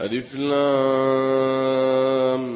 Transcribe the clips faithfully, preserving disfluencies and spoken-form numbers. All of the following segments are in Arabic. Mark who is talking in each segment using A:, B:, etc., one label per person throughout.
A: ألف لام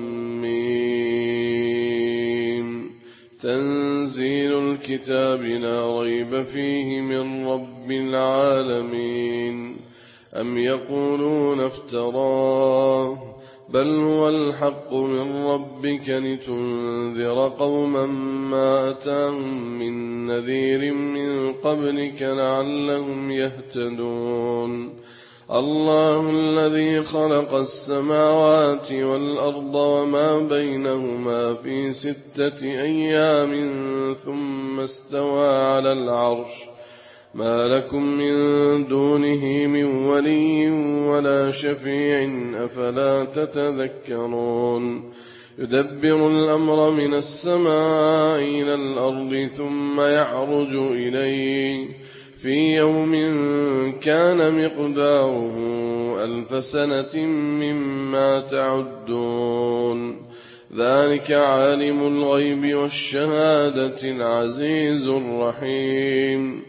A: ميم. تنزيل الكتاب لا ريب فيه من رب العالمين. أم يقولون افتراه بل هو الحق من ربك لتنذر قوما ما أتاهم من نذير من قبلك لعلهم يهتدون. الله الذي خلق السماوات والأرض وما بينهما في ستة أيام ثم استوى على العرش ما لكم من دونه من ولي ولا شفيع أفلا تتذكرون. يدبر الأمر من السماء إلى الأرض ثم يعرج إليه في يوم كان مقداره ألف سنة مما تعدون. ذلك عالم الغيب والشهادة العزيز الرحيم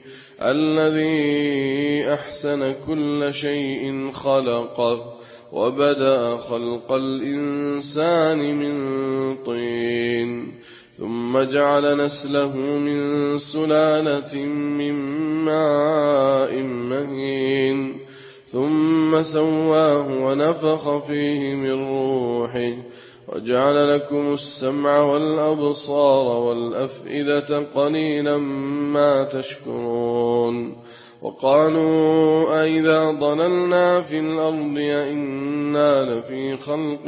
A: الذي أحسن كل شيء خلقه وبدأ خلق الإنسان من طين ثم جعل نسله من سلالة من ماء مهين ثم سواه ونفخ فيه من روحه وجعل لكم السمع والأبصار والأفئدة قليلا ما تشكرون. وقالوا أئذا ضللنا في الأرض أئنا لفي خلق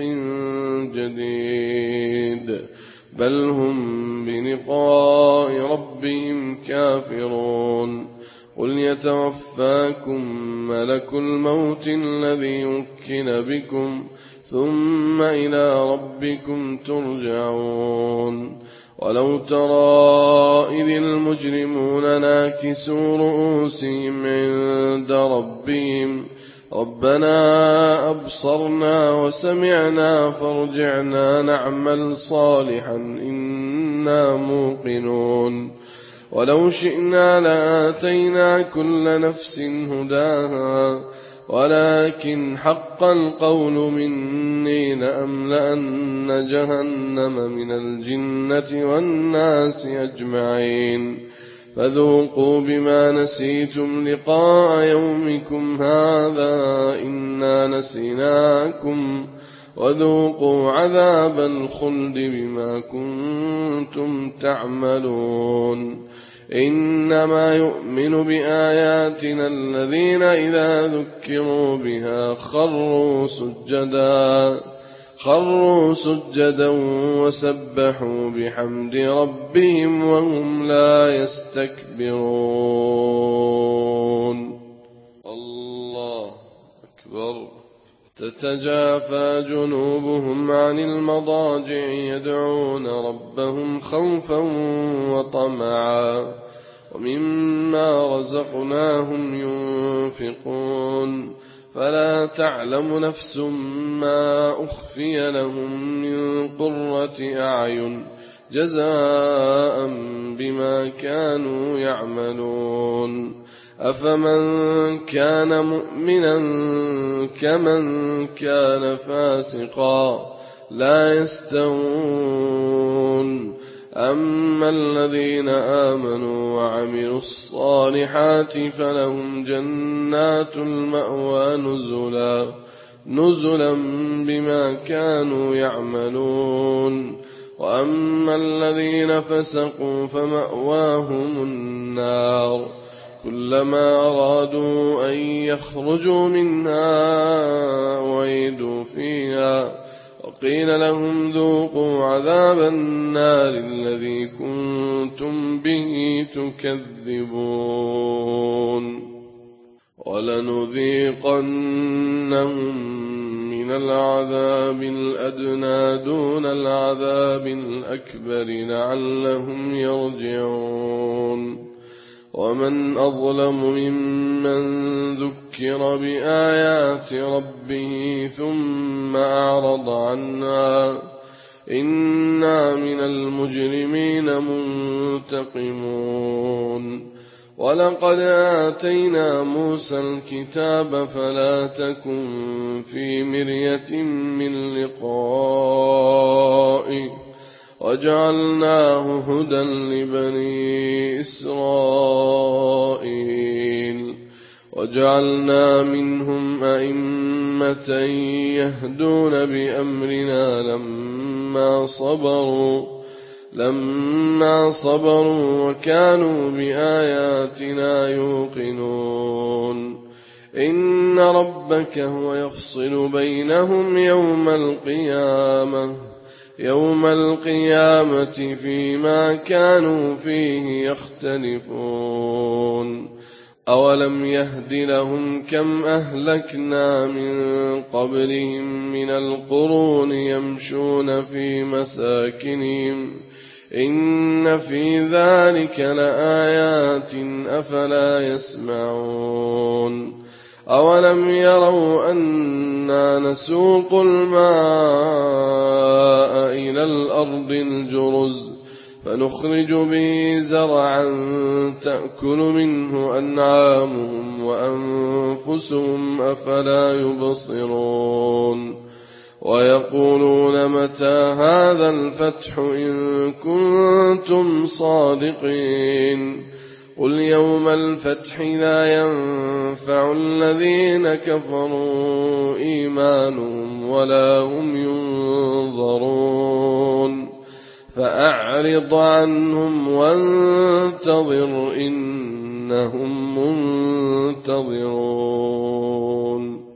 A: جديد بل هم بلقاء ربهم كافرون. قل يتوفاكم ملك الموت الذي وكل بكم ثم إلى ربكم ترجعون. ولو ترى إذ المجرمون ناكسوا رؤوسهم عند ربهم ربنا أبصرنا وسمعنا فارجعنا نعمل صالحا إنا موقنون. ولو شئنا لآتينا كل نفس هداها ولكن حق القول مني لأملأن جهنم من الجنة والناس أجمعين. فذوقوا بما نسيتم لقاء يومكم هذا إنا نسيناكم وذوقوا عذاب الخلد بما كنتم تعملون. إنما يؤمن بآياتنا الذين إذا ذكروا بها خروا سجدا خروا سجدا وسبحوا بحمد ربهم وهم لا يستكبرون. الله أكبر. تتجافى جنوبهم عن المضاجع يدعون ربهم خوفا وطمعا ومما رزقناهم ينفقون. فلا تعلم نفس ما أخفي لهم من قرة أعين جزاء بما كانوا يعملون. أفمن كان مؤمنا كمن كان فاسقا لا يستوون. أما الذين آمنوا وعملوا الصالحات فلهم جنات المأوى نزلا نزلا بما كانوا يعملون. وأما الذين فسقوا فمأواهم النار كلما أرادوا أن يخرجوا منها أعيدوا فيها وقيل لهم ذوقوا عذاب النار الذي كنتم به تكذبون. ولنذيقنهم من العذاب الأدنى دون العذاب الأكبر لعلهم يرجعون. ومن أظلم ممن ذكر بآيات ربه ثم أعرض عنها إنا من المجرمين منتقمون. وَلَقَدْ آتَيْنَا مُوسَى الْكِتَابَ فَلَا تَكُن فِي مِرْيَةٍ مِّن لِّقَائِهِ وَجَعَلْنَاهُ هُدًى لِّبَنِي إِسْرَائِيلَ وَجَعَلْنَا مِنْهُمْ أَئِمَّةً يَهْدُونَ بِأَمْرِنَا لَمَّا صَبَرُوا لَمَّا صَبَرُوا وَكَانُوا بِآيَاتِنَا يُوقِنُونَ إِنَّ رَبَّكَ هُوَ يَفْصِلُ بَيْنَهُمْ يَوْمَ الْقِيَامَةِ يَوْمَ الْقِيَامَةِ فِيمَا كَانُوا فِيهِ يَخْتَلِفُونَ أَوَلَمْ يَهْدِ لَهُمْ كَمْ أَهْلَكْنَا مِن قَبْلِهِم مِّنَ الْقُرُونِ يَمْشُونَ فِي مَسَاكِنِهِمْ إِنَّ فِي ذَلِكَ لَآيَاتٍ أَفَلَا يَسْمَعُونَ أَوَلَمْ يَرَوْا أَنَّا نَسُوقُ الْمَاءَ إِلَى الْأَرْضِ الْجُرُزِ فَنُخْرِجُ بِهِ زَرْعًا تَأْكُلُ مِنْهُ أَنْعَامُهُمْ وَأَنفُسُهُمْ أَفَلَا يُبْصِرُونَ وَيَقُولُونَ مَتَىٰ هَٰذَا الْفَتْحُ إِن كُنتُمْ صَادِقِينَ قُلْ يَوْمَ الْفَتْحِ لَا يَنفَعُ الَّذِينَ كَفَرُوا إِيمَانُهُمْ وَلَا هُمْ يُنظَرُونَ فَأَعْرِضْ عَنْهُمْ وَانتَظِرْ إِنَّهُم مُّنتَظِرُونَ